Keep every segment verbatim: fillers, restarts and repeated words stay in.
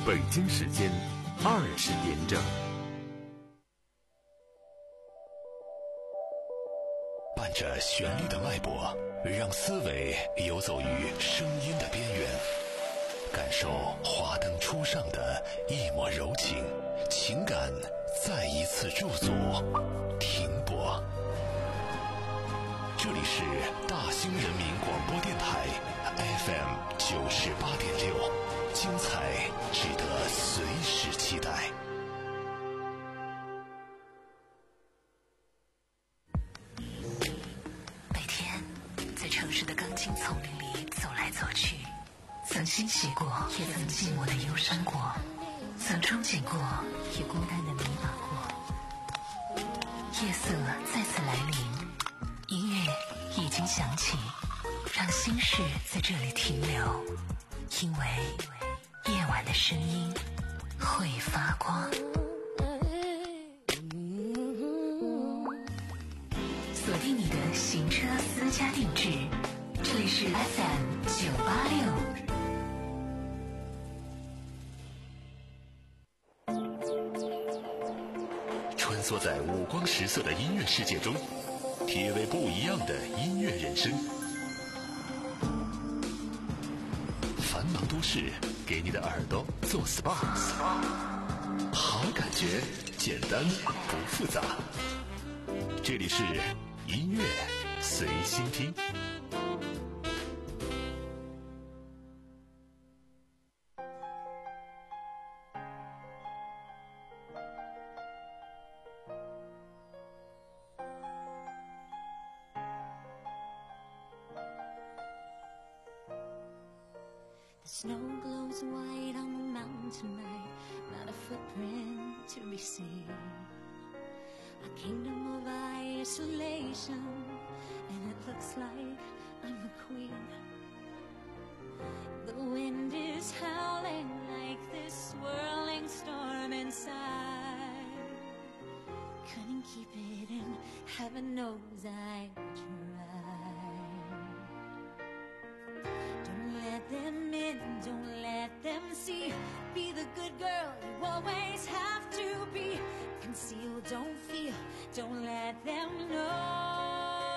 北京时间二十点整。 伴着旋律的脉搏，让思维游走于声音的边缘，感受华灯初上的一抹柔情，情感再一次驻足停泊。这里是大兴人民广播电台 F M 九十八点六，精彩值得随时期待。 每天在城市的钢筋丛林里走来走去，曾欣喜过，也曾寂寞的忧伤过，曾憧憬过，也孤单的迷茫过。夜色再次来临，音乐已经响起，让心事在这里停留，因为夜晚的声音会发光。锁定你的行车私家定制，这里是 F M 九八六。 穿梭在五光十色的音乐世界中，体味不一样的音乐人生。繁忙都市给你的耳朵做 S P A， 好感觉简单不复杂。这里是音乐随心听。 Snow glows white on the mountain tonight, not a footprint to be seen. A kingdom of isolation, and it looks like I'm the queen. The wind is howling like this swirling storm inside. Couldn't keep it in, heaven knows I tried. Don't let them in, don't let them see. Be the good girl you always have to be. Conceal, don't feel, don't let them know.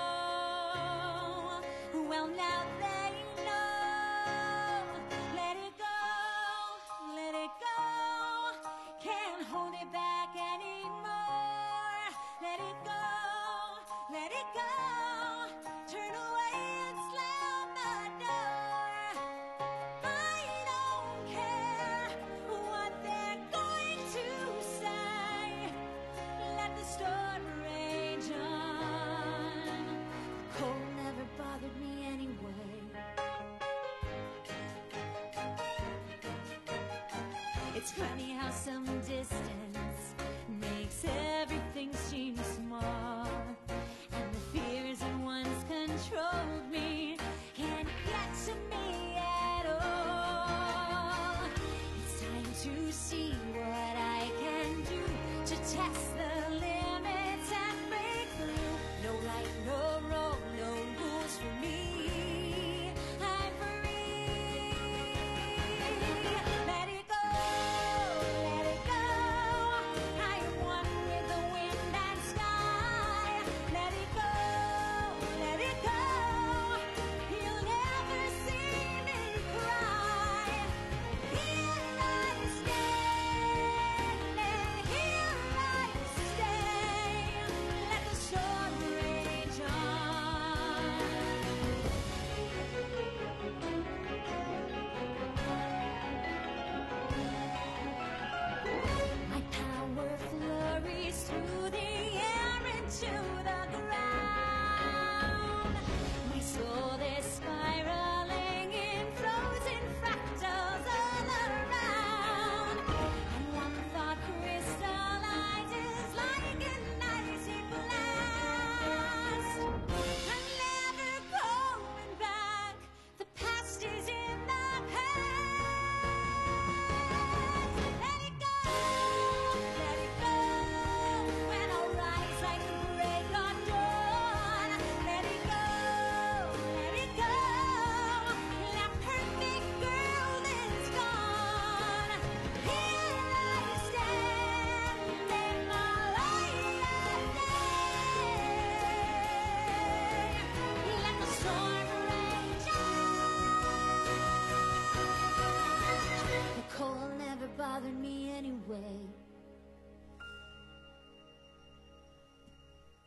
Well, now they know. Let it go, let it go. Can't hold it back anymore. Let it go, let it go. Turn away and slam the door. I don't care what they're going to say. Let the storm rage on. The cold never bothered me anyway. It's funny how some distance makes everything seem small. And the fears that once controlled me can't get to me at all. It's time to see what I can do to test the limits and break through. No right, no wrong, no rules for me. I'm free. Let it go, let it go. I am one with the wind and sky.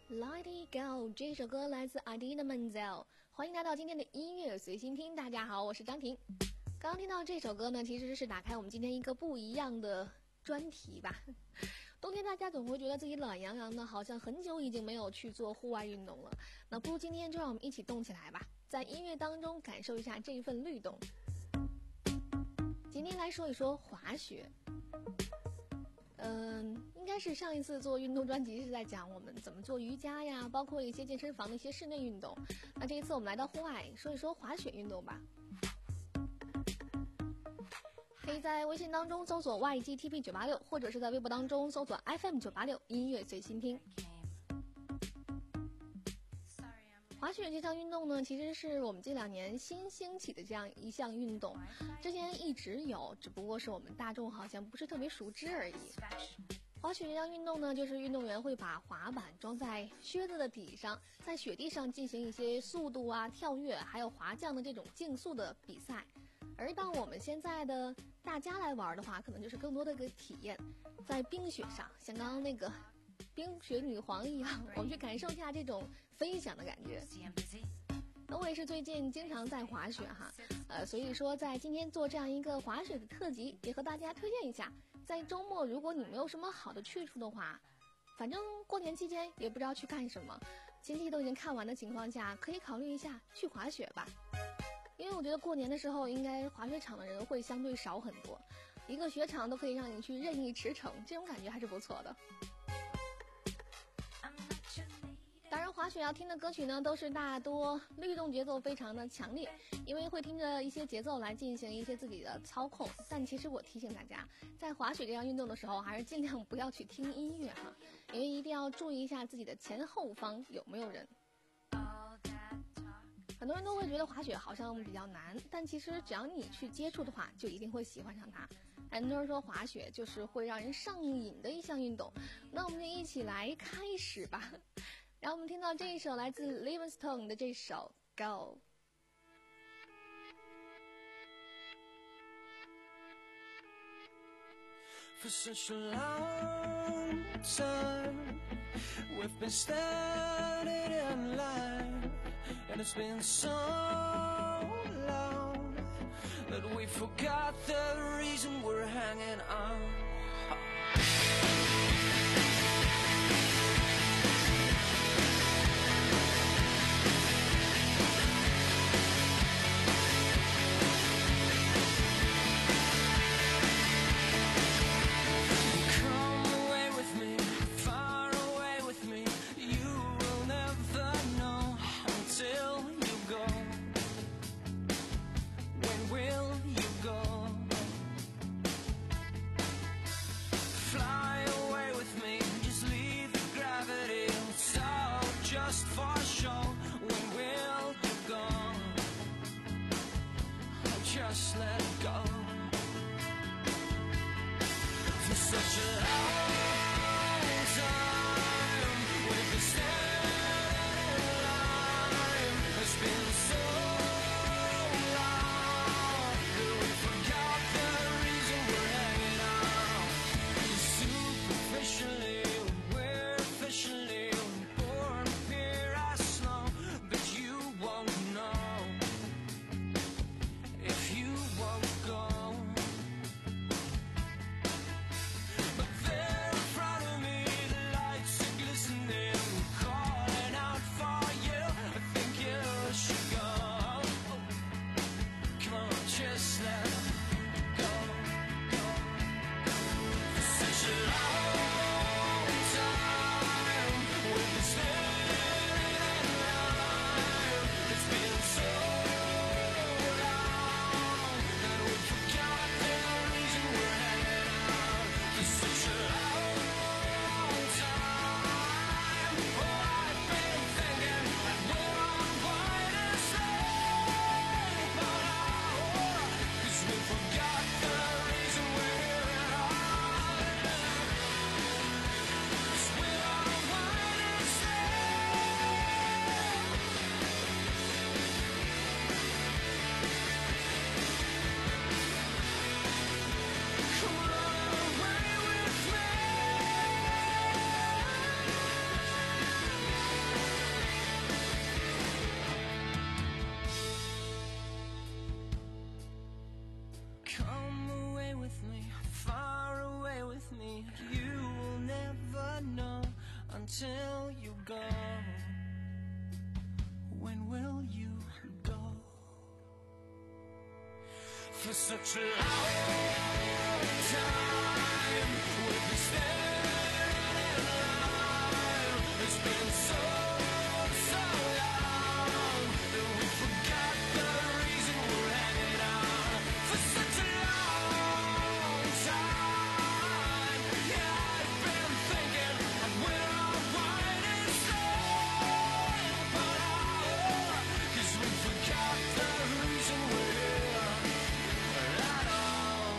Let It Go 这首歌来自 Idina Menzel， 欢迎来到今天的音乐随心听。大家好，我是张婷。刚刚听到这首歌呢，其实是打开我们今天一个不一样的专题吧。冬天大家总会觉得自己懒洋洋的，好像很久已经没有去做户外运动了。那不如今天就让我们一起动起来吧，在音乐当中感受一下这一份律动。今天来说一说滑雪。嗯，应该是上一次做运动专辑是在讲我们怎么做瑜伽呀，包括一些健身房的一些室内运动。那这一次我们来到户外，说一说滑雪运动吧。可以在微信当中搜索 Y G T P 九八六， 或者是在微博当中搜索 F M 九八六 音乐随心听。滑雪这项运动呢，其实是我们这两年新兴起的这样一项运动，之前一直有，只不过是我们大众好像不是特别熟知而已。滑雪这项运动呢，就是运动员会把滑板装在靴子的底上，在雪地上进行一些速度啊、跳跃还有滑降的这种竞速的比赛。而当我们现在的大家来玩的话，可能就是更多的一个体验，在冰雪上，像刚刚那个冰雪女皇一样，我们去感受一下这种飞翔的感觉。那我也是最近经常在滑雪哈，呃，所以说在今天做这样一个滑雪的特辑，也和大家推荐一下，在周末如果你没有什么好的去处的话，反正过年期间也不知道去干什么，亲戚都已经看完的情况下，可以考虑一下去滑雪吧。因为我觉得过年的时候应该滑雪场的人会相对少很多，一个雪场都可以让你去任意驰骋，这种感觉还是不错的。当然滑雪要听的歌曲呢，都是大多律动节奏非常的强烈，因为会听着一些节奏来进行一些自己的操控。但其实我提醒大家，在滑雪这样运动的时候，还是尽量不要去听音乐哈，因为一定要注意一下自己的前后方有没有人。很多人都会觉得滑雪好像比较难，但其实只要你去接触的话，就一定会喜欢上它。很多人说滑雪就是会让人上瘾的一项运动，那我们就一起来开始吧。然后我们听到这一首来自 Livingstone 的这首 Go。 For such a long time we've been standing in line, and it's been so long that we forgot the reason we're hanging on. for such a long time. We've been standing in line. It's been so, so long that we forgot the reason we're hanging on for such a long time. Yeah, I've been thinking of where I want to stay, but oh, 'cause we forgot the reason we're here at all.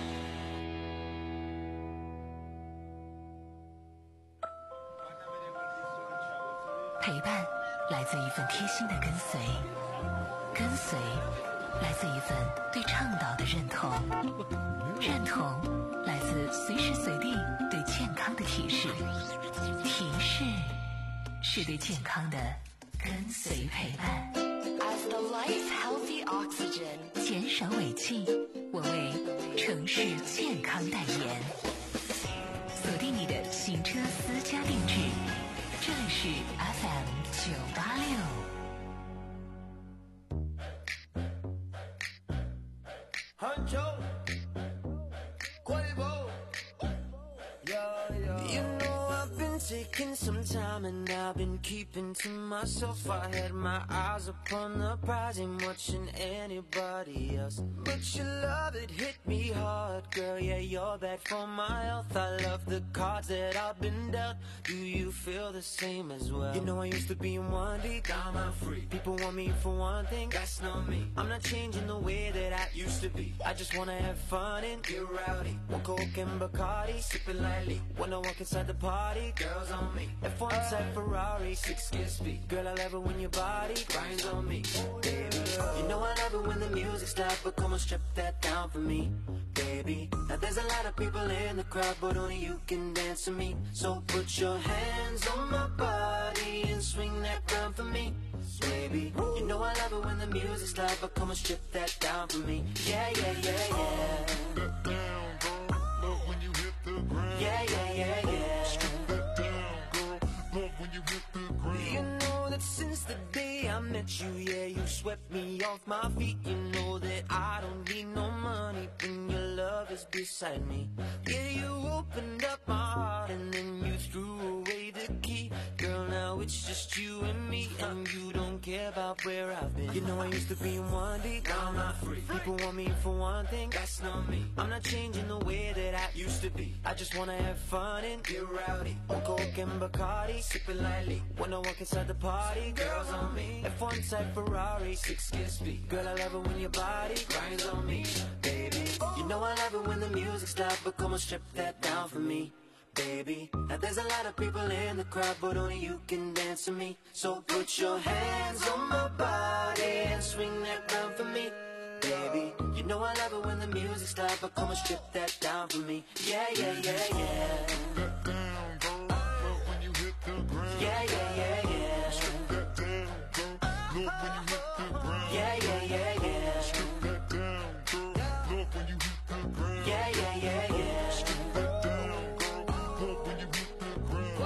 陪伴来自一份贴心的跟随，跟随来自一份对倡导的认同，认同来自随时随地对健康的提示，提示是对健康的跟随陪伴。As the life's healthy oxygen， 减少尾气，我为城市健康代言。锁定你的行车私家定制，这里是 F M 九八六。 Huncho, Quavo, yeah, yeah. You know I've been taking some time and I've been keeping to myself. I had my eyes upon the prize, ain't watching anybody else. But your love, it hit me hard, girl. Yeah, you're bad for my health. I love the cards that I've been dealt. Do you feel the same as well? You know I used to be in one deep, now I'm free. People want me for one thing, that's not me. I'm not changing the way that I used to be. I just wanna have fun and get rowdy. One Coke and Bacardi, sipping lightly. When I walk inside the party, girls on me. F one type Ferrari, six gear speed. Girl, I love it when your body grinds on me, baby. You know I love it when the music's loud, but come on, strip that down for me, baby. Now there's a lot of people in the crowd, but only you can dance to me. So put your hands on my body and swing that round for me, baby. You know I love it when the music's loud, but come on, strip that down for me. Yeah, yeah, yeah, yeah. That down, girl. Love when you hit the ground. Yeah, yeah, yeah, yeah. Strip that down, girl. Love when you hit the ground. You know that since the day I met you, yeah, you swept me off my feet. You know that I don't need no money when your love is beside me. Yeah, you opened up my heart and then you threw away the key. Girl, now it's just you and me, and you don't care about where I've been. You know I used to be in one deep, now I'm not free. People want me for one thing, that's not me. I'm not changing the way that I used to be. I just wanna have fun and get rowdy. On Coke and Bacardi, sipping lightly. When I walk inside the party, girls on me. F one type Ferrari, six gear speed. Girl, I love it when your body grinds on me, baby. You know I love it when the music's loud, but come on, strip that down for me, baby. Now there's a lot of people in the crowd, but only you can dance to me. So put your hands on my body and swing that round for me, baby. You know I love it when the music's loud, but come on, strip that down for me. Yeah, yeah, yeah, yeah. That down, girl. Love when you hit the ground. Yeah, yeah, yeah, yeah. Strip that down, girl. Love when you hit the ground. Yeah, yeah, yeah, yeah. Strip that down, girl. Love when you hit the ground. Yeah, yeah, yeah, yeah. Strip that down, girl. Love when you hit the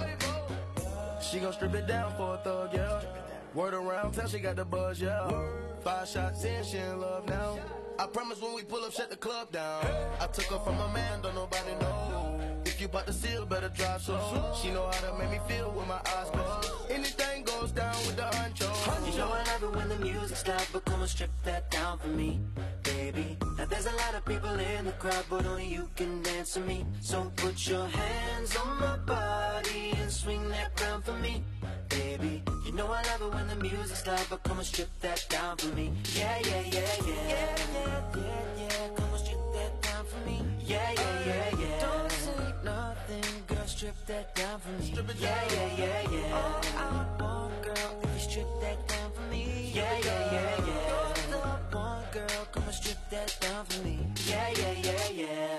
ground. She gon' strip it down for a thug, yeah. Word around town, she got the buzz, yeah. Five shots in, she in love now. I promise when we pull up, shut the club down. I took her from a man, don't nobody know. If you bout to seal, better drive slow. She know how to make me feel with my eyes closed. Anything goes down with the honcho. You know I love it when the music's loud, but come on, strip that down for me, baby. Now there's a lot of people in the crowd, but only you can dance to me. So put your hands on my body and swing that round for me, baby. You know I love it when the music's loud, but come on, strip that down for me. Yeah, yeah, yeah, yeah. Yeah, yeah, yeah, yeah. Come on, strip that down for me. Yeah, yeah, yeah, yeah. Don't say nothing, girl, strip that down for me. Strip it down. Yeah, yeah, yeah, yeah. All I want, girl, if you strip that down for me. Yeah, yeah, yeah, yeah. You're the one, girl, come on, strip that down for me. Yeah, yeah, yeah, yeah.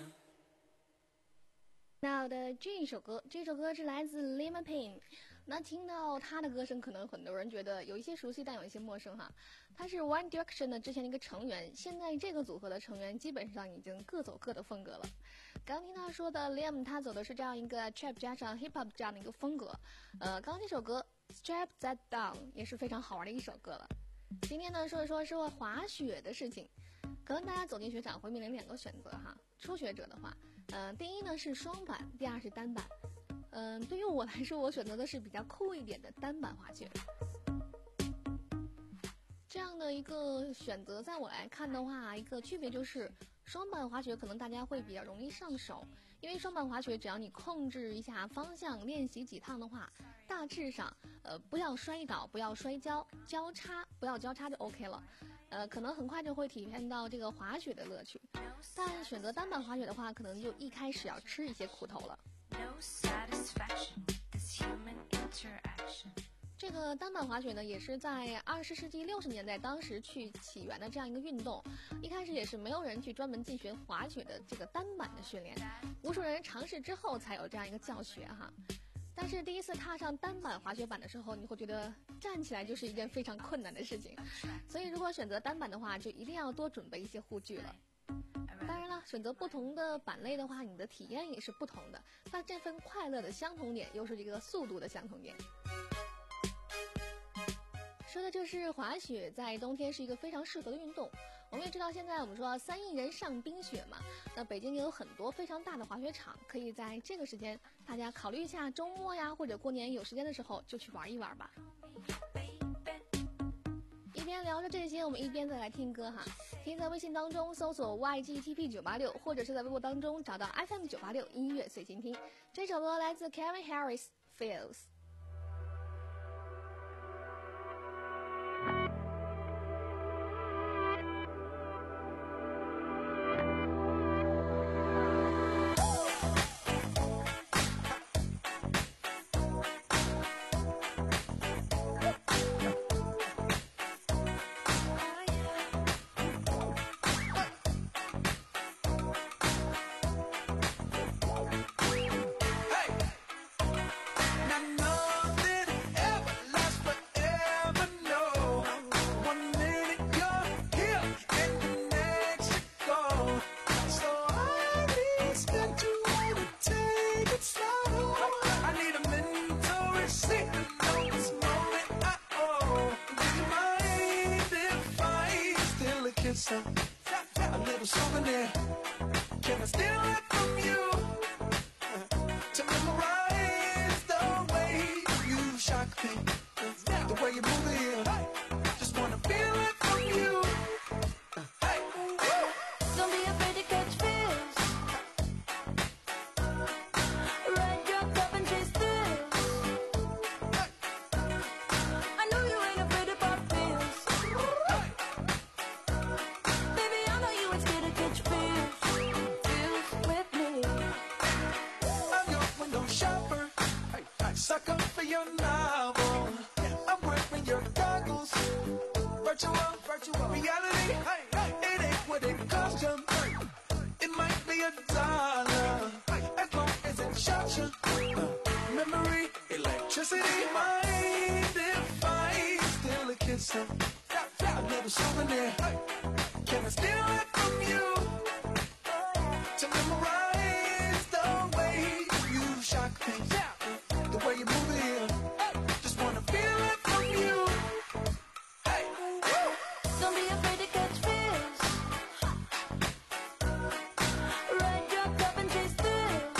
那的这一首歌，这首歌是来自 Liam Payne。那听到他的歌声，可能很多人觉得有一些熟悉，但有一些陌生哈。他是 One Direction 的之前的一个成员，现在这个组合的成员基本上已经各走各的风格了。刚听他说的 Liam， 他走的是这样一个 trap 加上 hip hop 这样的一个风格。呃，刚刚这首歌 Strap That Down 也是非常好玩的一首歌了。今天呢，说一说说滑雪的事情。 可能大家走进雪场会面临两个选择哈。初学者的话，呃，第一呢是双板，第二是单板。嗯、呃，对于我来说，我选择的是比较酷一点的单板滑雪。这样的一个选择，在我来看的话，一个区别就是双板滑雪可能大家会比较容易上手，因为双板滑雪只要你控制一下方向，练习几趟的话，大致上呃不要摔倒，不要摔跤，交叉不要交叉就 OK 了，呃可能很快就会体验到这个滑雪的乐趣。但选择单板滑雪的话，可能就一开始要吃一些苦头了。这个单板滑雪呢，也是在二十世纪六十年代当时去起源的这样一个运动。一开始也是没有人去专门进行滑雪的这个单板的训练，无数人尝试之后才有这样一个教学哈。但是第一次踏上单板滑雪板的时候，你会觉得站起来就是一件非常困难的事情。所以如果选择单板的话，就一定要多准备一些护具了。当然了，选择不同的板类的话，你的体验也是不同的。但这份快乐的相同点，又是一个速度的相同点。说的就是滑雪在冬天是一个非常适合的运动。我们也知道现在我们说三亿人上冰雪嘛，那北京也有很多非常大的滑雪场，可以在这个时间大家考虑一下，周末呀或者过年有时间的时候就去玩一玩吧。一边聊着这些，我们一边再来听歌哈。可以在微信当中搜索 Y G T P 九八六， 或者是在微博当中找到 F M 九八六 音乐随心听。这首歌来自 Kevin Harris Feels。 A little souvenir. Can I steal it from you to memorize the way you shock me, the way you move it here? Just wanna feel it from you. Hey, don't be afraid to catch fish. Ride your cup and chase thrills. I know you ain't afraid to pop pills. Baby, I know you ain't scared to catch fish. Fish with me. I'm your window shopper, sucker for your novel. I'm wearing your goggles. Virtual, virtual reality. It ain't what it cost you. It might be a dollar, as long as it shocks you. Uh, memory, electricity, mind if I steal a kiss? Uh, a little souvenir. Can I steal it from you to memorize the way you shock me, the way you move it here? Just wanna feel it from you. Hey, Don't be afraid to catch fish. Ride your cup and chase thrills.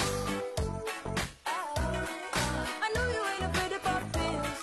I know you ain't afraid to pop pills.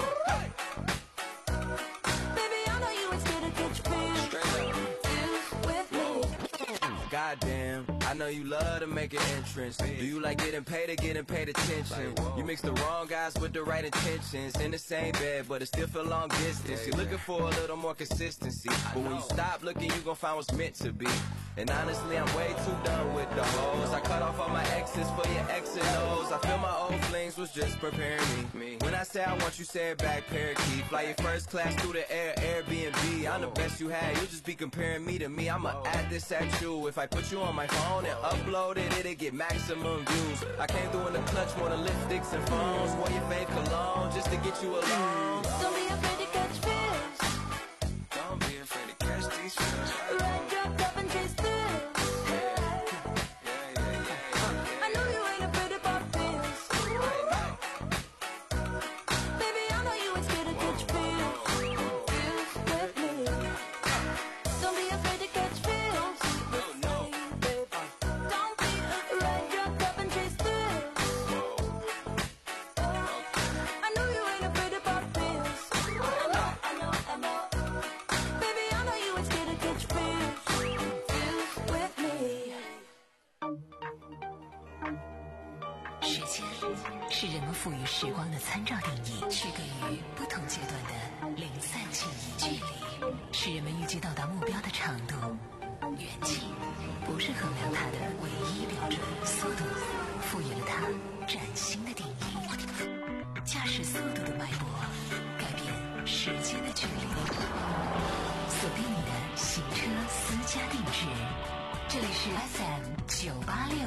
Baby, I know you ain't scared to catch fish. Fish with me. Goddamn, I know you love to make an entrance. Do you like getting paid or getting paid attention? You mix the wrong guys with the right intentions. In the same bed, but it still feel long distance. You're looking for a little more consistency, but when you stop looking, you gon' find what's meant to be. And honestly, I'm way too done with the hoes. I cut off all my exes for your X and O's. I feel my old flings was just preparing me. When I say I want you, say it back, parakeet. Fly your first class through the air, Airbnb. I'm the best you had, you'll just be comparing me to me. I'ma add this at you. If I put you on my phone and upload it, it'll get maximum views. I came through in the clutch, more than lipsticks and phones. Wore your fake cologne just to get you alone. Don't be afraid to catch fish. Don't be afraid to catch these fish. Ride your cup and chase thrills. I know you ain't afraid to pop pills. Baby, I know you ain't scared to catch fish. Fish with me. Don't be afraid to catch fish. 间是人们赋予时光的参照定义，去给予不同阶段的零散记忆。距离是人们预计到达目标的长度，远近不是衡量它的唯一标准，速度赋予了它崭新的定义。驾驶速度的脉搏，改变时间的距离。锁定你的行车私家定制，这里是 F M 九八六。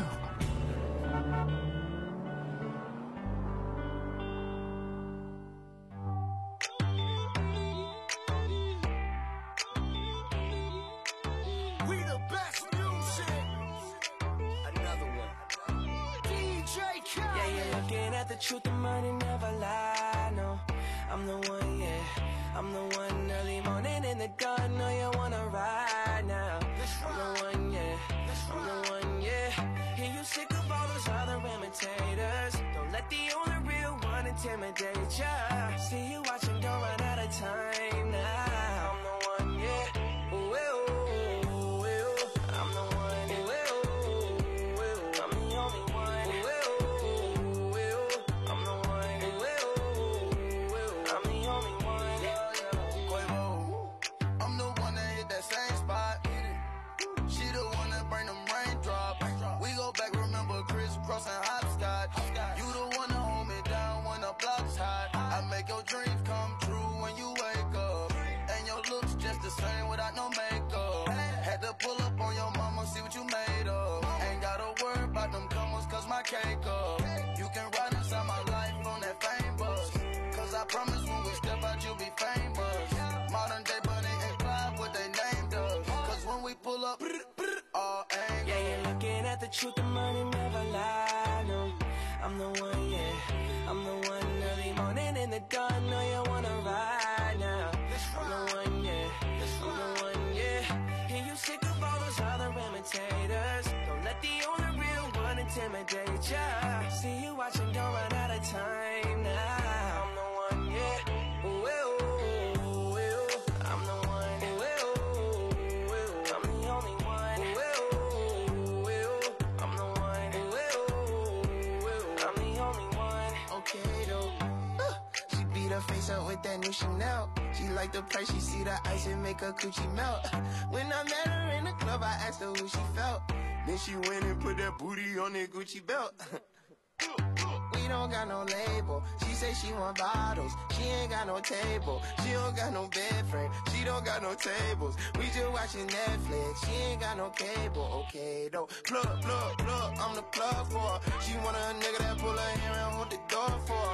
Truth, the money never lie, no. I'm the one, yeah. I'm the one early morning in the gun. Know you wanna ride now. I'm the one, yeah. I'm the one, yeah. Hear you sick of all those other imitators. Don't let the only real one intimidate ya. See you watching, don't run out of time now. I'm the one, yeah. Ooh, ooh, ooh, ooh. I'm the one, ooh, ooh, ooh. I'm the only one. Ooh, ooh, ooh. I'm the one. Ooh, ooh, ooh. I'm the only one. Quavo, I'm the one that hit that same spot. She the one that bring them raindrops. We go back, remember crisscross and hopscotch. You the one that hold me down when the block's hot. I make your dreams come true when you wake up. And your looks just the same without no makeup. Had to pull up on your mama, see what you made of. Ain't gotta worry about them comers, cause my cake up. You can ride inside my life on that fame bus. Cause I promise when we step out, you'll be famous. Modern day Bunny and Clyde, what they named us. Cause when we pull up, all angles. Yeah, you're looking at the truth, the money never lie, no. I'm the one, yeah. I'm the one early morning in the gun. Know you wanna ride now. I'm the one, yeah. I'm the one, yeah. Hear you sick of all those other imitators. Don't let the only real one intimidate ya. See you watching, don't run out of time now. I'm the one, yeah. Ooh, ooh, ooh, ooh. I'm the one. Ooh, ooh, ooh. I'm the only one. Ooh, ooh, ooh. I'm the one. Ooh, ooh, ooh. I'm the only one. Okay though. Uh, she beat her face up with that new Chanel. She like the price, she see the ice and make her coochie melt. When I met her in the club, I asked her who she felt. Then she went and put that booty on that Gucci belt. We don't got no label. She say she want bottles. She ain't got no table. She don't got no bed frame. She don't got no tables. We just watching Netflix. She ain't got no cable. Okay though. Plug, plug, plug. I'm the plug for her. She want a nigga that pull her hair and hold the door for her.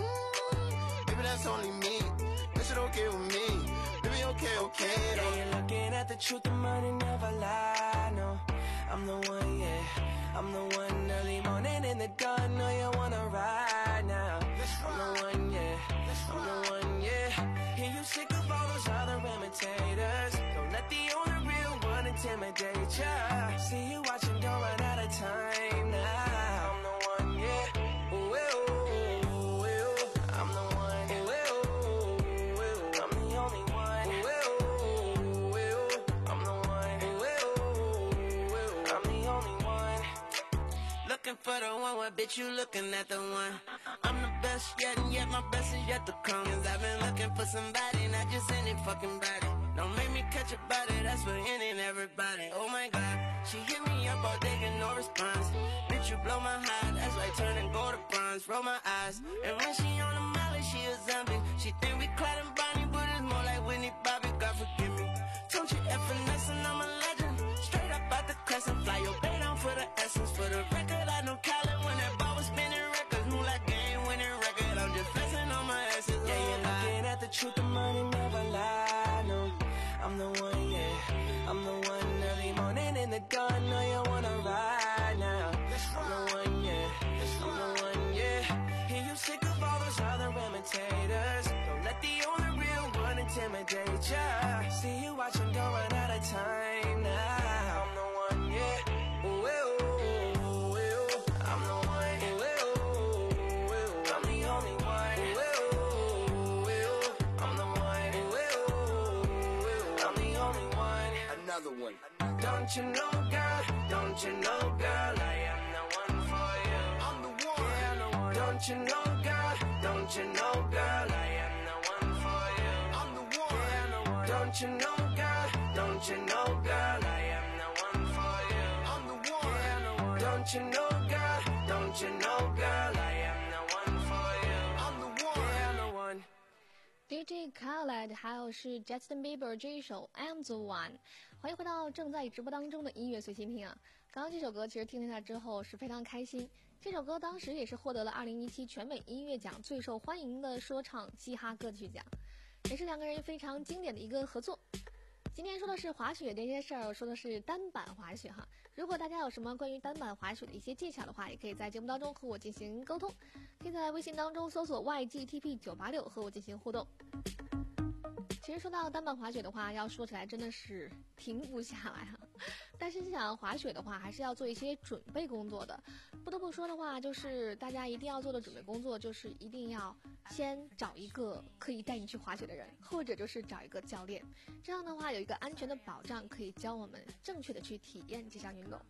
Mm, baby, that's only me. That shit okay with me. Baby, okay, okay though. Yeah, you're looking at the truth, the money never lie, no. I'm the one, yeah. I'm the one early morning in the gun. Know you wanna ride now. I'm the one, yeah. I'm the one, yeah. Hear you sick of all those other imitators. Don't let the only real one intimidate ya. See you watching, don't run out of time now. I'm the one, yeah. Ooh, ooh, ooh, ooh. I'm the one. Ooh, ooh, ooh. I'm the only one. Ooh, ooh, ooh. I'm the one. Ooh, ooh, ooh. I'm the only one. Looking for the one, what bitch you looking at the one? I'm the best yet, and yet my best is yet to come. Cause I've been looking for somebody, not just any fucking body. Don't make me catch a body, that's for any and everybody. Oh my god, she hit me up all day, get no response. Bitch, you blow my high, that's like turning gold to bronze. Roll my eyes, and when she on the molly, she a zombie. She think we Clyde and Bonnie, but it's more like Whitney Bobby, God forgive me. Don't you F finesse and I'm a legend. Straight up out the crescent, fly your bait down for the essence. For the record, I know Khaled when that ball was spinning records. Move like game winning record, I'm just flexing on my essence. Yeah, you're looking at the truth, the money never lie, no. I'm the one, yeah. I'm the one early morning in the gun. Know you wanna ride now. I'm the one, yeah. I'm the one, yeah. Hear you sick of all those other imitators. Don't let the only real one intimidate ya. See you watching, don't run out of time now. I'm the one, yeah. Ooh, ooh, ooh, ooh. I'm the one. Ooh, ooh, ooh. I'm the only one. Ooh, ooh, ooh. I'm the one. Ooh, ooh, ooh. I'm the only one. Another one. Don't you know, girl? Don't you know, girl? I am the one for you. I'm the one. Yeah, I'm Don't you know, girl? Don't you know, girl? I am the one for you. I'm the one. Yeah, I'm the one. Don't you know, girl? Don't you know, girl? I am the one for you. I'm the one. Yeah, I'm the one. Don't you know, girl? Don't you know, girl? I am the one for you. I'm the one. Yeah, I'm the one. D J Khaled 还有是 Justin Bieber 这一首 I'm the One。 欢迎回到正在直播当中的音乐随心听啊！刚刚这首歌其实听了它之后是非常开心，这首歌当时也是获得了二零一七全美音乐奖最受欢迎的说唱嘻哈歌曲奖，也是两个人非常经典的一个合作。今天说的是滑雪这些事儿，说的是单板滑雪哈。如果大家有什么关于单板滑雪的一些技巧的话，也可以在节目当中和我进行沟通，可以在微信当中搜索 Y G T P 九八六 和我进行互动。其实说到单板滑雪的话，要说起来真的是停不下来啊。但是想滑雪的话，还是要做一些准备工作的。不得不说的话，就是大家一定要做的准备工作，就是一定要先找一个可以带你去滑雪的人，或者就是找一个教练。这样的话有一个安全的保障，可以教我们正确的去体验这项运动。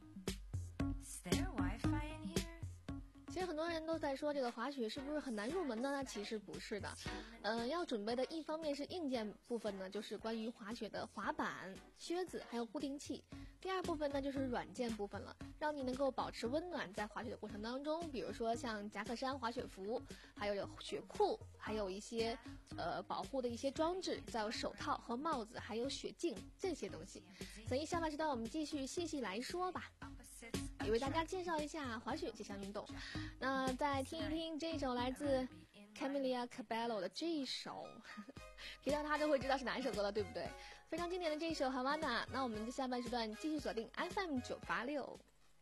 其实很多人都在说这个滑雪是不是很难入门呢？那其实不是的，嗯、呃，要准备的一方面是硬件部分呢，就是关于滑雪的滑板、靴子还有固定器；第二部分呢就是软件部分了，让你能够保持温暖在滑雪的过程当中，比如说像夹克衫、滑雪服，还有雪裤，还有一些呃保护的一些装置，再有手套和帽子，还有雪镜这些东西。所以下半时段我们继续细细来说吧。也为大家介绍一下滑雪这项运动。那再听一听这首来自 Camila Cabello 的这一首，提到他就会知道是哪一首歌了，对不对？非常经典的这一首 Havana。那我们的下半时段继续锁定 F M 九八六。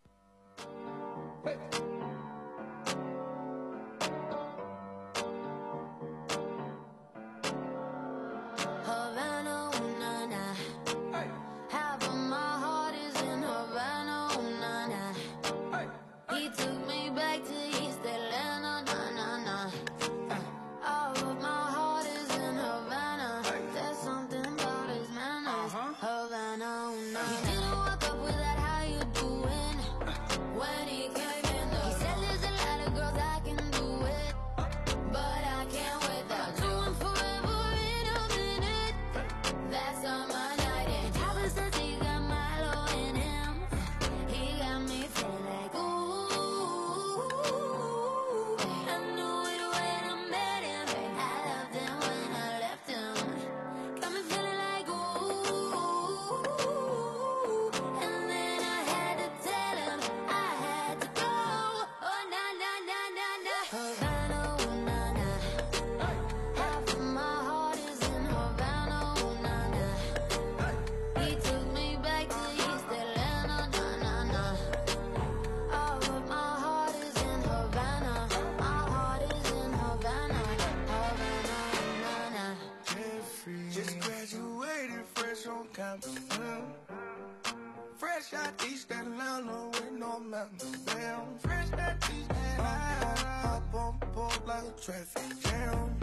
Fresh out East Atlanta with no mountains down. Fresh out East Atlanta, up on board like a traffic jam.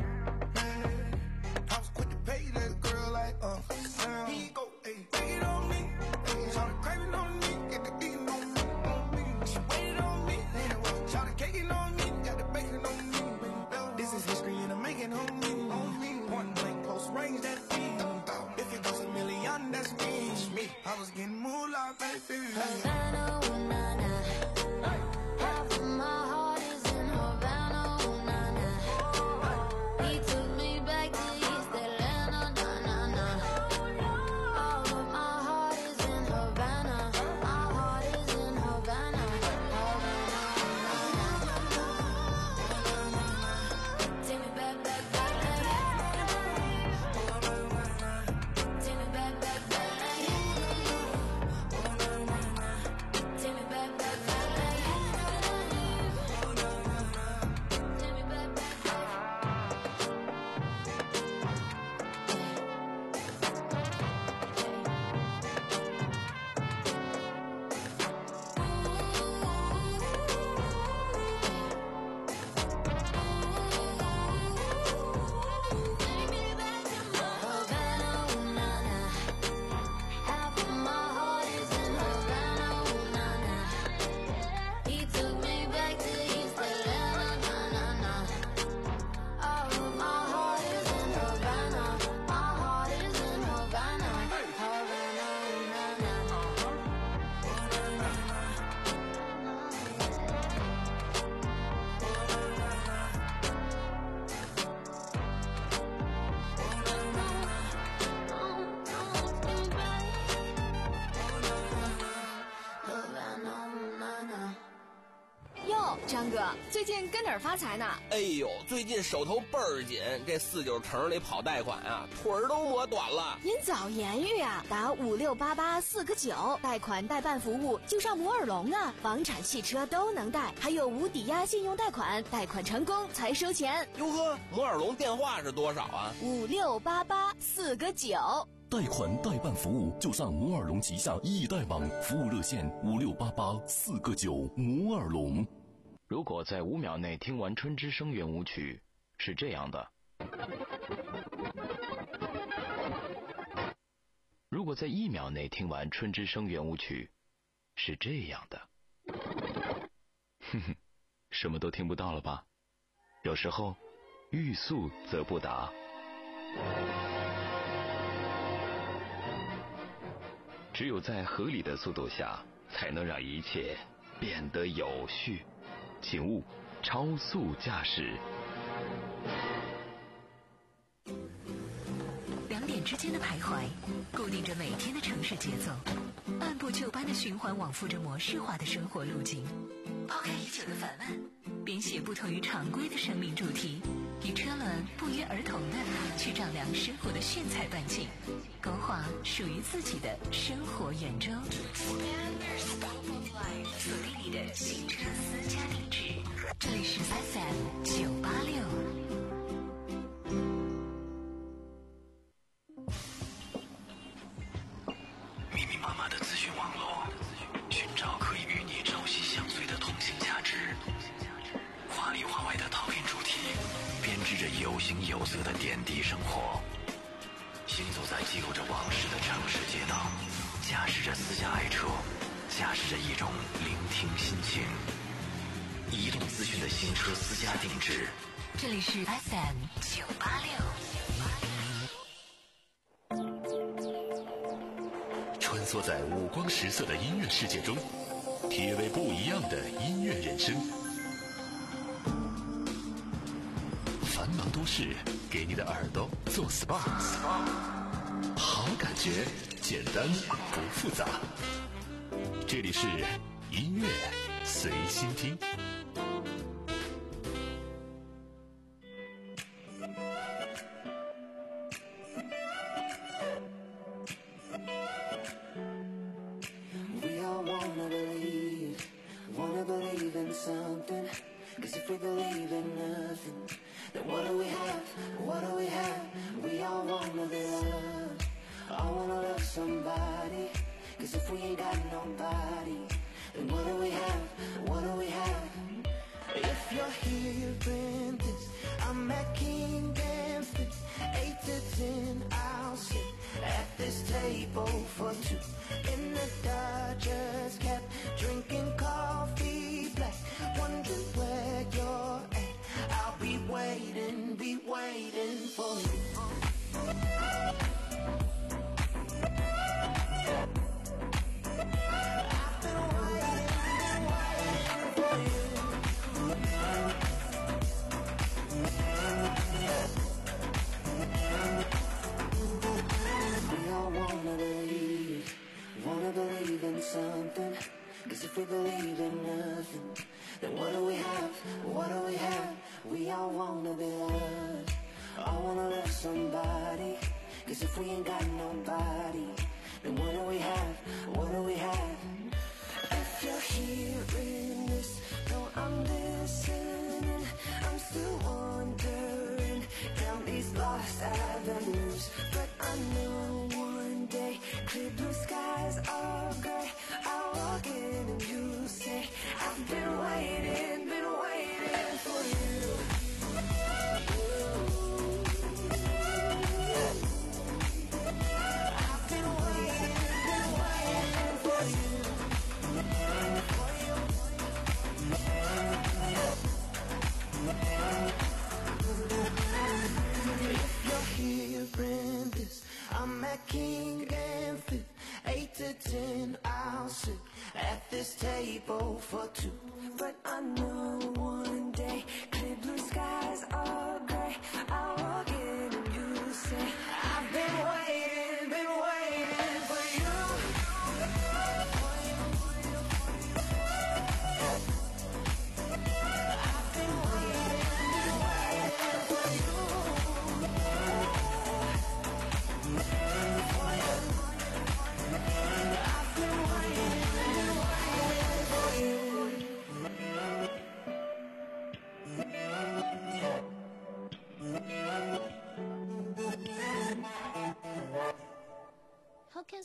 Man, I was quick to pay that girl like Uncle Sam. He go, hey, take it on me. Hey, try to crave it on me, get the eating on me, on me. She waited on me, then try to cake it on me, got the bacon on me. This is history and I'm making on me, on me. Point blank, close range, that beat. If it goes a million, that's me. I was getting moolah, baby. Havana, ooh, nah, nah. Half of my heart is in Havana, ooh, nah, nah. He took me back to East Atlanta, nah, nah, nah. All of my heart is in Havana. My heart is in Havana, Havana, nah, nah. Take me back, back, back, back. Take me back, back, back. 哟，张哥，最近跟哪儿发财呢？ 哎呦，最近手头倍儿紧，这四九城里跑贷款啊，腿儿都磨短了。 您早言语啊，打五六八八四个九，贷款代办服务就上摩尔龙啊，房产、汽车都能贷，还有无抵押信用贷款，贷款成功才收钱。 哟呵，摩尔龙电话是多少啊？ 五六八八四个九。 贷款代办服务就上摩尔龙旗下易贷网，服务热线五六八八四个九。摩尔龙。 如果在五秒内听完春之声圆舞曲，是这样的；如果在一秒内听完春之声圆舞曲，是这样的。哼哼，什么都听不到了吧？有时候，欲速则不达。只有在合理的速度下，才能让一切变得有序。请勿超速驾驶。 两点之间的徘徊，固定着每天的城市节奏，按部就班的循环往复着模式化的生活路径。抛开已久的烦闷，编写不同于常规的生命主题，与车轮不约而同的去丈量生活的炫彩半径，勾画属于自己的生活圆周。锁定你的新车私家定制，这里是 F M 九八六。 密密麻麻的资讯网络，寻找可以与你朝夕相随的通信价值。华里华外的讨论主题，编织着有形有色的点滴生活。行走在记录着往事的城市街道，驾驶着私家爱车，驾驶着一种聆听心情。移动资讯的新车私家定制， 这里是 F M 九八六。 穿梭在五光十色的音乐世界中，体味不一样的音乐人生。繁忙都市，给你的耳朵做 S P A， 好感觉，简单不复杂。这里是音乐随心听。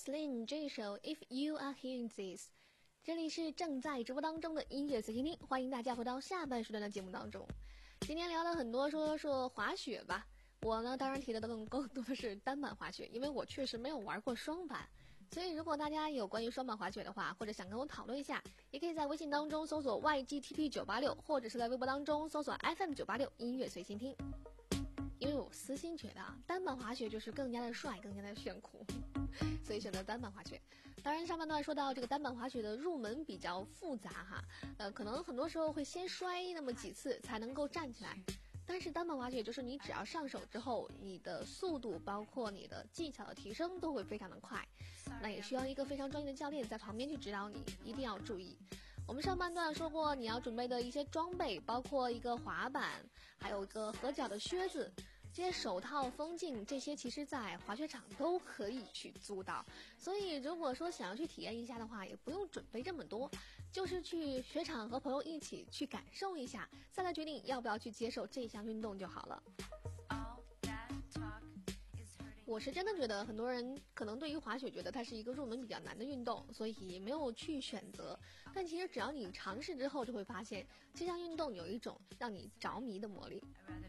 Celine 这一首 If You Are Hearing This。这里是正在直播当中的音乐随心听，欢迎大家回到下半时段的节目当中。今天聊了很多，说说滑雪吧。我呢，当然提的更更多的是单板滑雪，因为我确实没有玩过双板。所以如果大家有关于双板滑雪的话，或者想跟我讨论一下，也可以在微信当中搜索 Y G T P 九八六， 或者是在微博当中搜索 F M 九八六 音乐随心听。因为我私心觉得啊，单板滑雪就是更加的帅，更加的炫酷，所以选择单板滑雪。当然上半段说到这个单板滑雪的入门比较复杂哈，呃，可能很多时候会先摔那么几次才能够站起来。但是单板滑雪就是你只要上手之后，你的速度包括你的技巧的提升都会非常的快，那也需要一个非常专业的教练在旁边去指导你，一定要注意。我们上半段说过你要准备的一些装备，包括一个滑板，还有一个合脚的靴子，这些手套、风镜，这些其实在滑雪场都可以去租到。所以如果说想要去体验一下的话，也不用准备这么多，就是去雪场和朋友一起去感受一下，再来决定要不要去接受这项运动就好了。我是真的觉得很多人可能对于滑雪觉得它是一个入门比较难的运动，所以没有去选择。但其实只要你尝试之后，就会发现这项运动有一种让你着迷的魔力。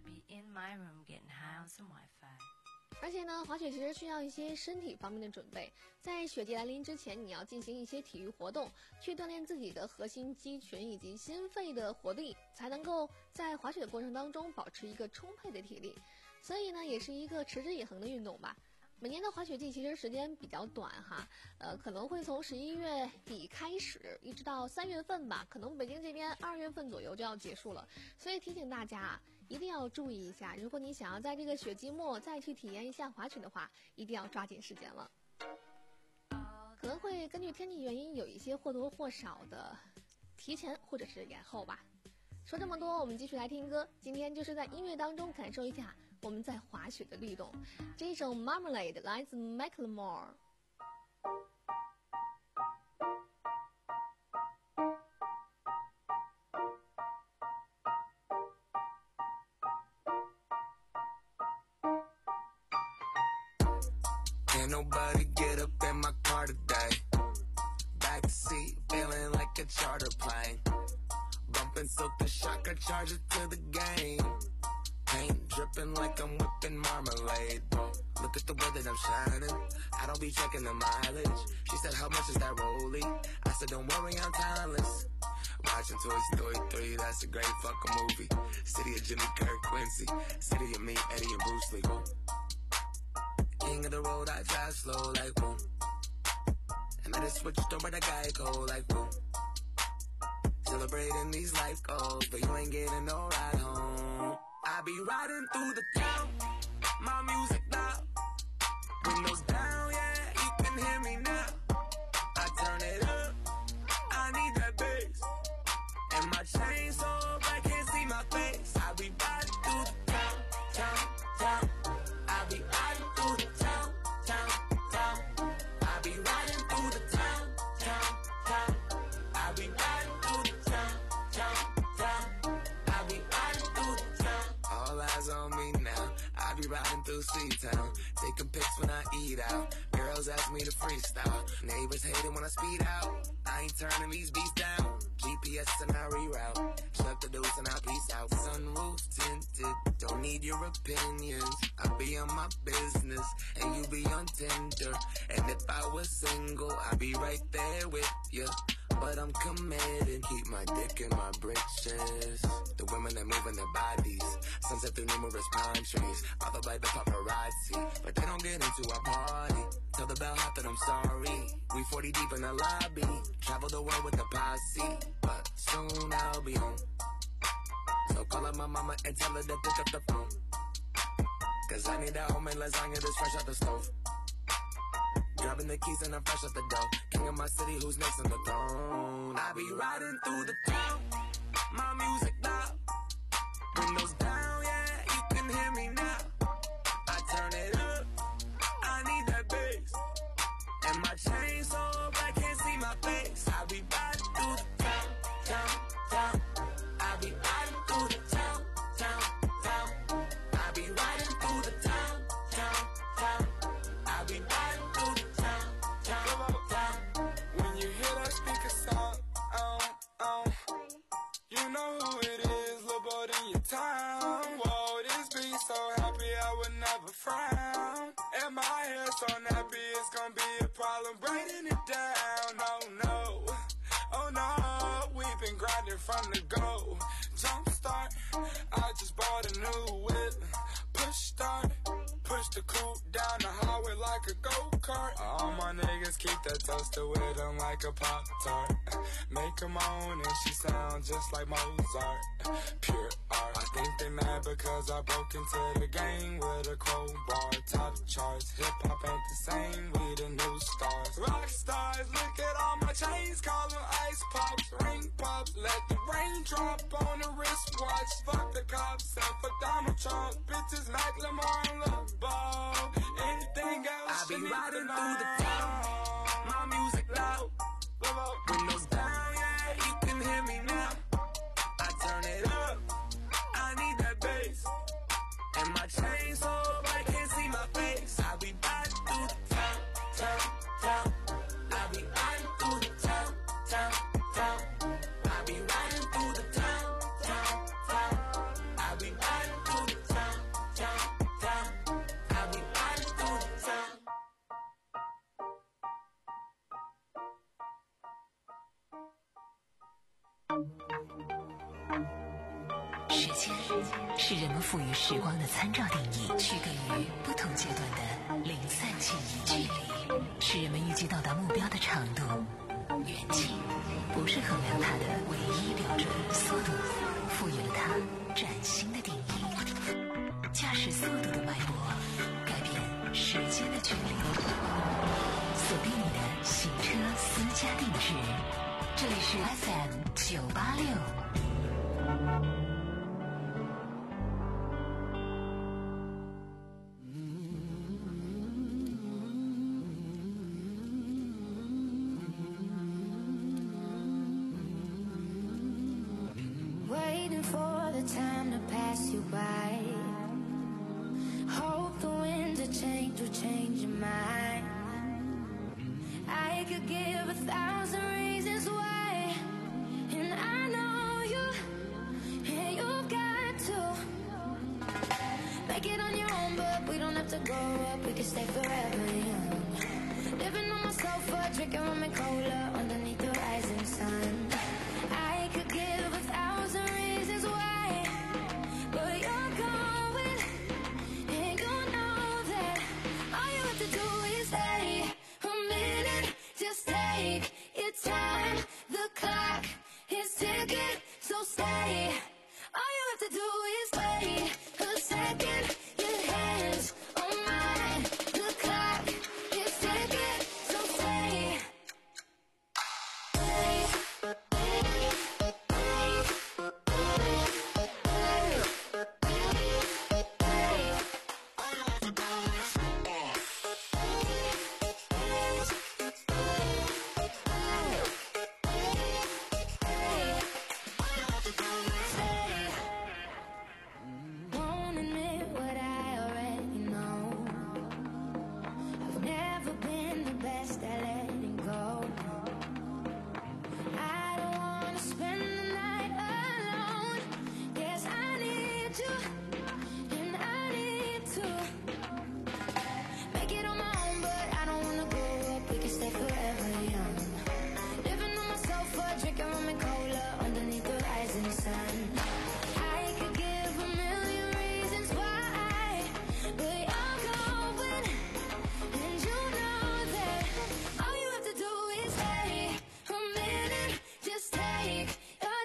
而且呢，滑雪其实需要一些身体方面的准备，在雪季来临之前，你要进行一些体育活动，去锻炼自己的核心肌群以及心肺的活力，才能够在滑雪的过程当中保持一个充沛的体力。所以呢，也是一个持之以恒的运动吧。每年的滑雪季其实时间比较短哈，呃，可能会从十一月底开始，一直到三月份吧，可能北京这边二月份左右就要结束了。所以提醒大家啊，一定要注意一下，如果你想要在这个雪季末再去体验一下滑雪的话，一定要抓紧时间了。可能会根据天气原因有一些或多或少的提前或者是延后吧。说这么多，我们继续来听歌。今天就是在音乐当中感受一下我们在滑雪的律动。这一首 Marmalade 来自 Macklemore。 Can't nobody get up in my car today. Backseat feeling like a charter plane. Bumping so the shocker charge it to the game. Paint dripping like I'm whipping marmalade. Look at the way that I'm shining. I don't be checking the mileage. She said, how much is that rollie? I said, don't worry, I'm timeless. Watching Toy Story three, that's a great fucking movie. City of Jimmy Kirk Quincy. City of me, Eddie and Bruce Lee. Woo. King of the road, I drive slow like woo. And I just switched over to Geico like woo. Celebrating these life goals, but you ain't getting no ride home. I be riding through the town, my music loud. Windows down, yeah, you can hear me now. I turn it up, I need that bass. And my chain so I can't see my face. I be riding through the town, town, town. I be riding through the town, town, town. I be riding through the town, town, town. I be riding through the town, town, town. I be riding through the town. All eyes on me now. I be riding through C-Town, taking pics when I eat out. Girls ask me to freestyle. Neighbors hating when I speed out. I ain't turning these beats down. G P S and I reroute. Shut the deuce and I peace out. Sunroof tinted, don't need your opinions. I be on my business and you be on Tinder. And if I was single, I'd be right there with you. But I'm committed, keep my dick in my britches. The women that moving their bodies, sunset through numerous pine trees. Followed by the paparazzi, but they don't get into our party. Tell the bellhop that I'm sorry. We forty deep in the lobby. Travel the world with the posse, but soon I'll be home. So call up my mama and tell her to pick up the phone. Cause I need that homemade lasagna that's fresh out the stove. Grabbing the keys and I'm fresh out the door. King of my city, who's next on the throne? I be riding through the town, my music loud. Windows down, yeah, you can hear me now. I turn it up, I need that bass. And my chain so I can't see my face. I be riding through the town, town, town. I be riding through the town, town, town. I be riding through the town, town, town. I be riding through the town, town. frown. And my hair so nappy, it's gonna be a problem braiding it down. Oh no, oh no, we've been grinding from the go. Jump start, I just bought a new whip. Push start, push the coupe down the highway like a go-kart. All my niggas keep that toaster with them like a Pop-Tart. Make them own and she sound just like Mozart. Pure art. I think they mad because I broke into the game with a crowbar. Top charts, hip-hop ain't the same, we the new stars. Rock stars, look at all my chains, call them ice pops. Ring pops, let the rain drop on the wristwatch. Fuck the cops and for Donald Trump. Bitches Macklemore and Lil Ball. Anything else, I be riding through the town, my music loud, windows down, yeah, you can hear me now. I turn it up, I need that bass, and my chain so bright can't see my face. I be riding through the town, town, town. I be riding through the town, town, town. I be riding through the town, town, town. I be riding through the town, town, town. I be riding through the town. 时间是人们赋予时光的参照定义，区隔于不同阶段的零散记忆距离，是人们预计到达目标的长度。远近不是衡量它的唯一标准，速度赋予了它崭新的定义。驾驶速度的脉搏，改变时间的距离。锁定你的行车私家定制，这里是 F M 九八六。 Waiting for the time to pass you by. Hope the winds of change will change your mind. I could give a thousand reasons why, and I know you, and you've got to make it on your own, but we don't have to grow up, we can stay forever young. Living on my sofa, drinking rum and cola underneath the rising sun. I could give a thousand reasons why, but you're going, and you know that all you have to do is stay a minute. Just take your time, the clock is ticking, so stay. All you have to do is wait a second, your hands on mine, the clock is ticking, so stay. Won't admit what I already know. I've never been the best at letting go. I don't wanna spend the night alone. Yes, I need you, and I need to make it on my own, but I don't wanna grow up, we can stay forever young. Living on my sofa, drinking rum and cola underneath the rising sun. I could give a million reasons why, but you're going, and you know that all you have to do is stay a minute. Just take your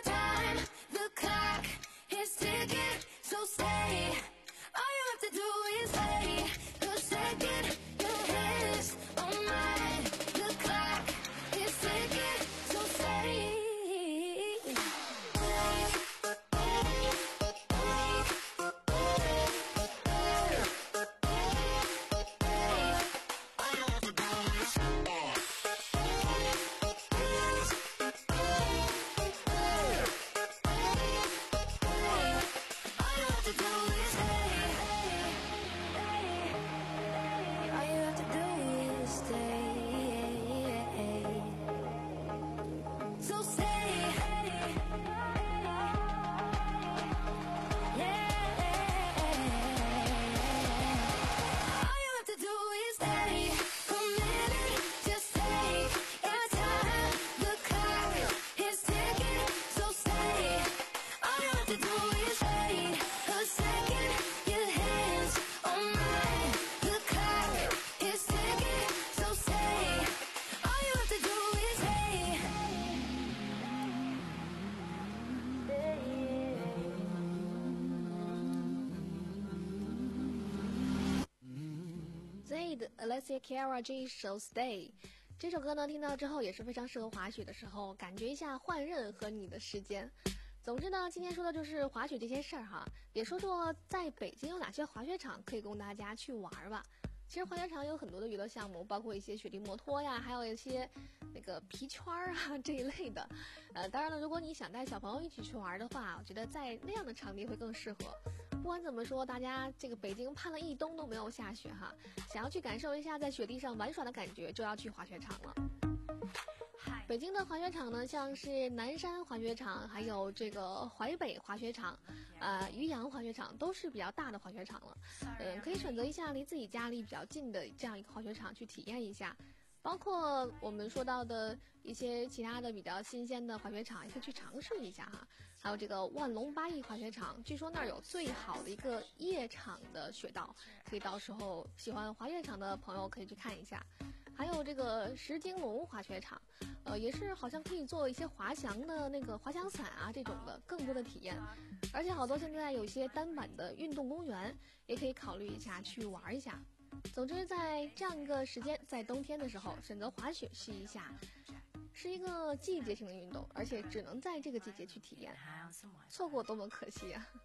Wade Alessia Cara 这一首 Stay。这首歌呢听到之后也是非常适合滑雪的时候，感觉一下换刃和你的时间。总之呢，今天说的就是滑雪这些事儿哈，也说说在北京有哪些滑雪场可以供大家去玩吧。其实滑雪场有很多的娱乐项目，包括一些雪地摩托呀，还有一些那个皮圈啊这一类的。呃，当然了，如果你想带小朋友一起去玩的话，我觉得在那样的场地会更适合。不管怎么说，大家这个北京盼了一冬都没有下雪哈，想要去感受一下在雪地上玩耍的感觉，就要去滑雪场了。北京的滑雪场呢，像是南山滑雪场，还有这个淮北滑雪场，呃，渔阳滑雪场都是比较大的滑雪场了。嗯，可以选择一下离自己家里比较近的这样一个滑雪场去体验一下。包括我们说到的一些其他的比较新鲜的滑雪场，也可以去尝试一下哈。还有这个万隆八亿滑雪场，据说那儿有最好的一个夜场的雪道，可以到时候喜欢滑雪场的朋友可以去看一下。还有这个石金龙滑雪场，呃，也是好像可以做一些滑翔的那个滑翔伞啊这种的更多的体验，而且好多现在有一些单板的运动公园，也可以考虑一下去玩一下。总之，在这样一个时间，在冬天的时候选择滑雪试一下，是一个季节性的运动，而且只能在这个季节去体验，错过多么可惜啊！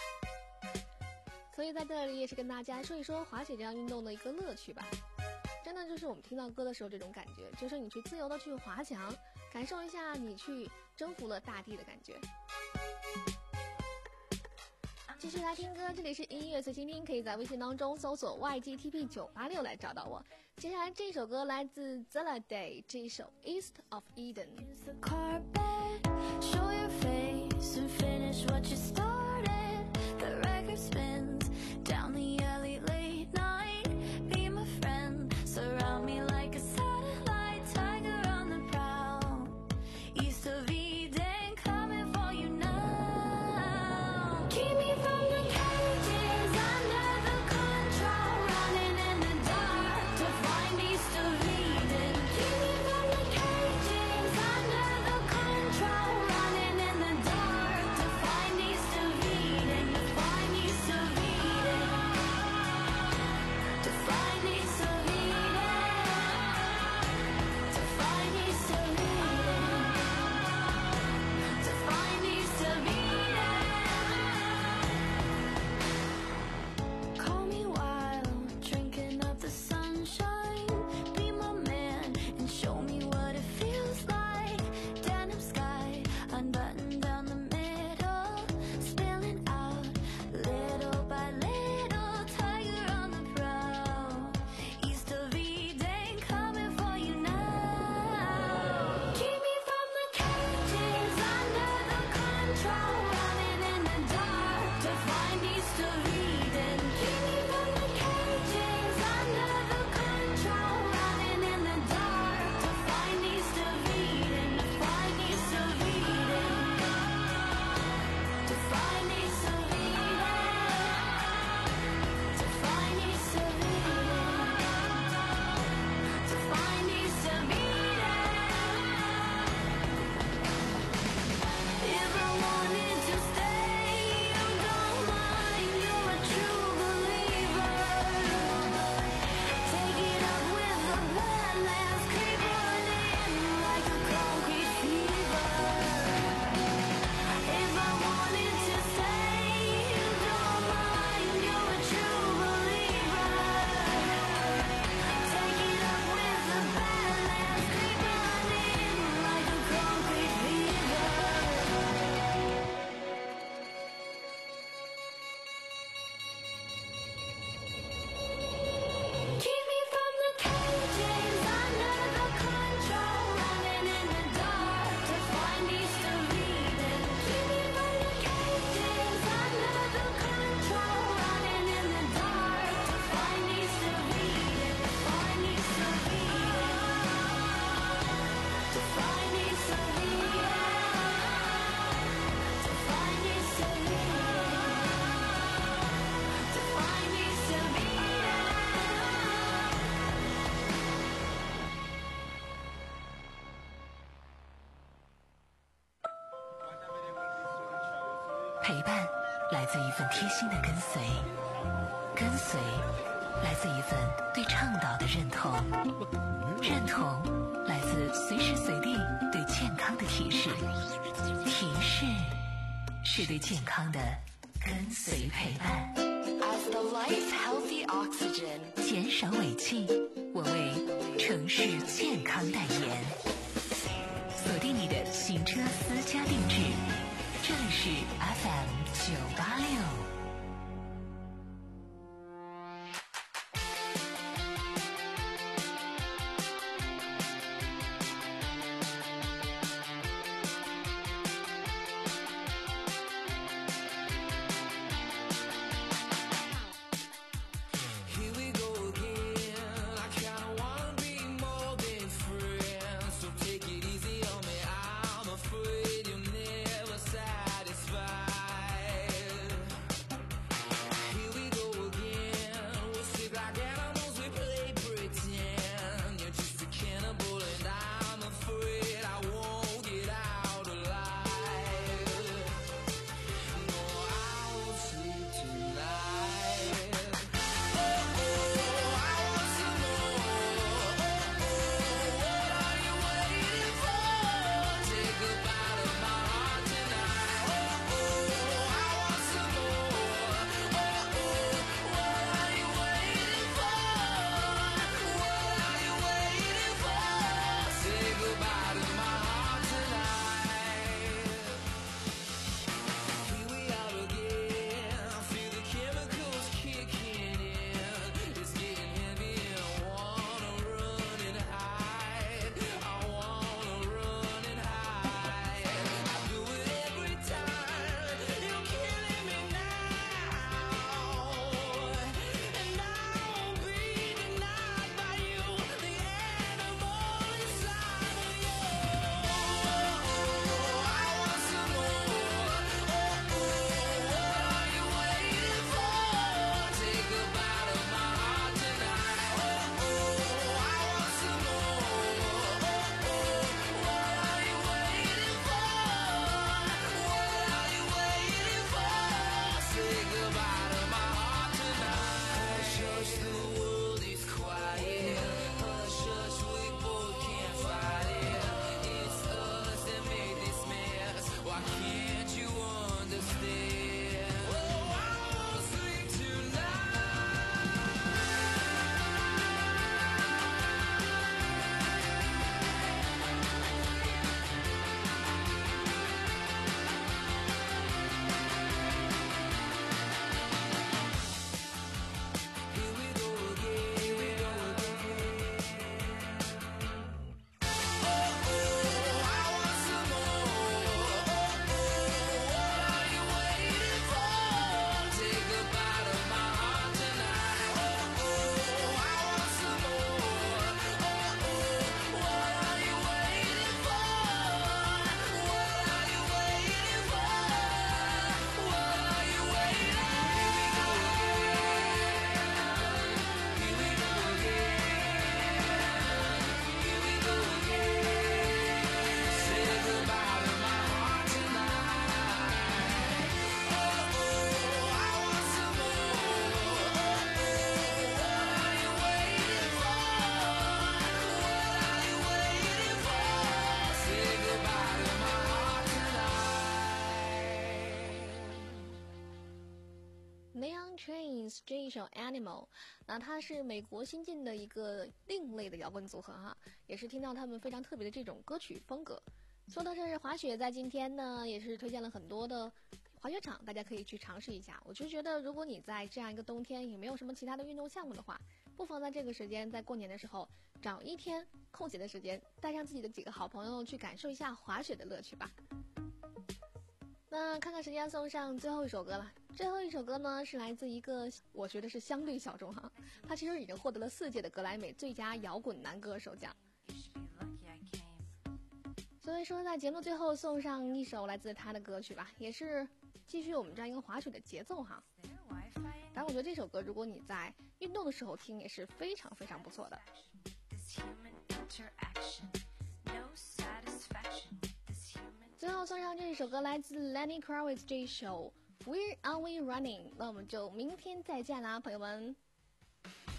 所以在这里也是跟大家说一说滑雪这样运动的一个乐趣吧。真的就是我们听到歌的时候这种感觉，就是你去自由的去滑翔，感受一下你去征服了大地的感觉。继续来听歌，这里是音乐随心听，可以在微信当中搜索 Y G T P 九八六 来找到我。接下来这首歌来自 Zella Day， 这一首 East of Eden。 Show your face and finish what you started. The record spins down the alley late night. Be my friend, surround me like a satellite, tiger on the prowl. East of Eden, coming for you now. Keep me from the cages, under the control, running in the dark to find East of Eden. Keep me from the cages, under the control, running in the dark to find East of Eden, to find East of Eden, to find East of 陪伴来自一份贴心的跟随，跟随来自一份对倡导的认同，认同来自随时随地对健康的提示，提示是对健康的跟随陪伴。As the life healthy oxygen， 减少尾气，我为城市健康代言。锁定你的行车私家定制，这里是 F M 九八六。 这一首 Animal， 那它是美国新晋的一个另类的摇滚组合哈，也是听到他们非常特别的这种歌曲风格。说到这是滑雪，在今天呢也是推荐了很多的滑雪场，大家可以去尝试一下。我就觉得如果你在这样一个冬天也没有什么其他的运动项目的话，不妨在这个时间，在过年的时候找一天空闲的时间，带上自己的几个好朋友去感受一下滑雪的乐趣吧。那看看时间，送上最后一首歌了。最后一首歌呢是来自一个我觉得是相对小众哈，他其实已经获得了四届的格莱美最佳摇滚男歌手奖。所以说在节目最后送上一首来自他的歌曲吧，也是继续我们这样一个滑雪的节奏哈。当然我觉得这首歌如果你在运动的时候听也是非常非常不错的。最后送上这一首歌来自 Lenny Kravitz 这一首 Where Are We Running， 那我们就明天再见啦朋友们。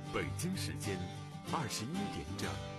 北京时间二十一点整。